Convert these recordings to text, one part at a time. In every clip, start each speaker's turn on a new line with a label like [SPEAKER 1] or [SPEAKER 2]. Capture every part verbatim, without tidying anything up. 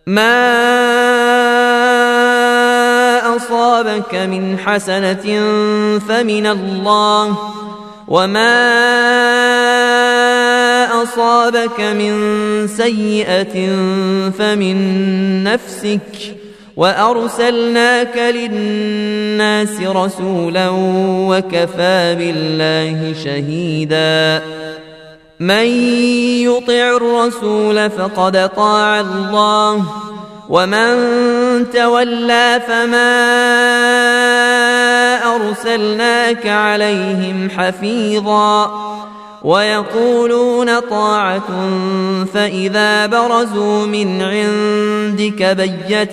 [SPEAKER 1] ما أصابك من حسنة فمن الله، وما أصابك من سيئة فمن نفسك، وأرسلناك للناس رسولا وكفى بالله شهيدا. من يطع الرسول فقد طاع الله، ومن تولى فما أرسلناك عليهم حفيظا. ويقولون طاعة فإذا برزوا من عندك بيت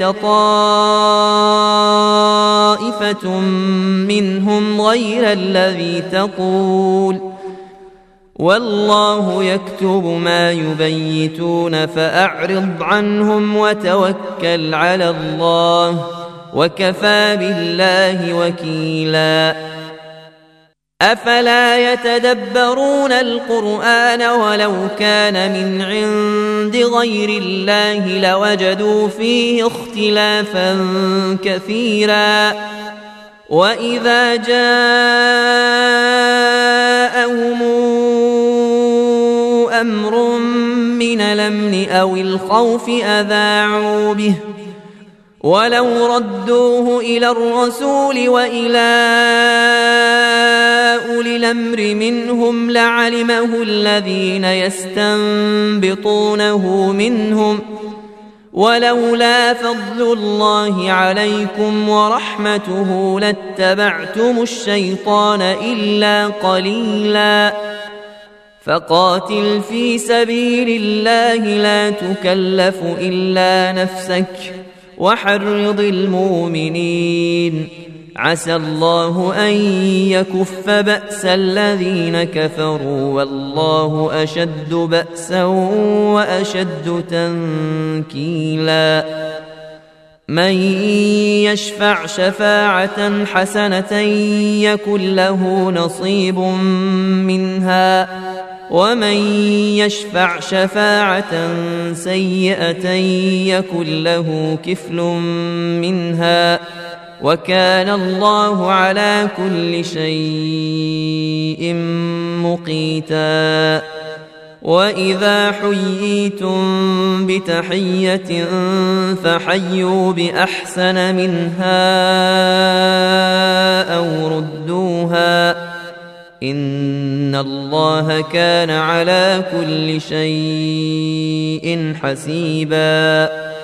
[SPEAKER 1] طائفة منهم غير الذي تقول، والله يكتب ما يبيتون فأعرض عنهم وتوكل على الله، وكفى بالله وكيلا. أفلا يتدبرون القرآن ولو كان من عند غير الله لوجدوا فيه اختلافا كثيرا. وإذا جاءهم أمر من الأمن أو الخوف أذاعوا به، ولو ردوه إلى الرسول وإلى أولي الأمر منهم لعلمه الذين يستنبطونه منهم، ولولا فضل الله عليكم ورحمته لاتبعتم الشيطان إلا قليلا. فقاتل في سبيل الله لا تكلف إلا نفسك، وحرض المؤمنين، عسى الله أن يكف بأس الذين كفروا، والله أشد بأسا وأشد تنكيلا. من يشفع شفاعة حسنة يكن له نصيب منها، ومن يشفع شفاعة سيئة يكن له كفل منها، وكان الله على كل شيء مقيتا. وإذا حييتم بتحية فحيوا بأحسن منها أو ردوها، إن الله كان على كل شيء حسيبا.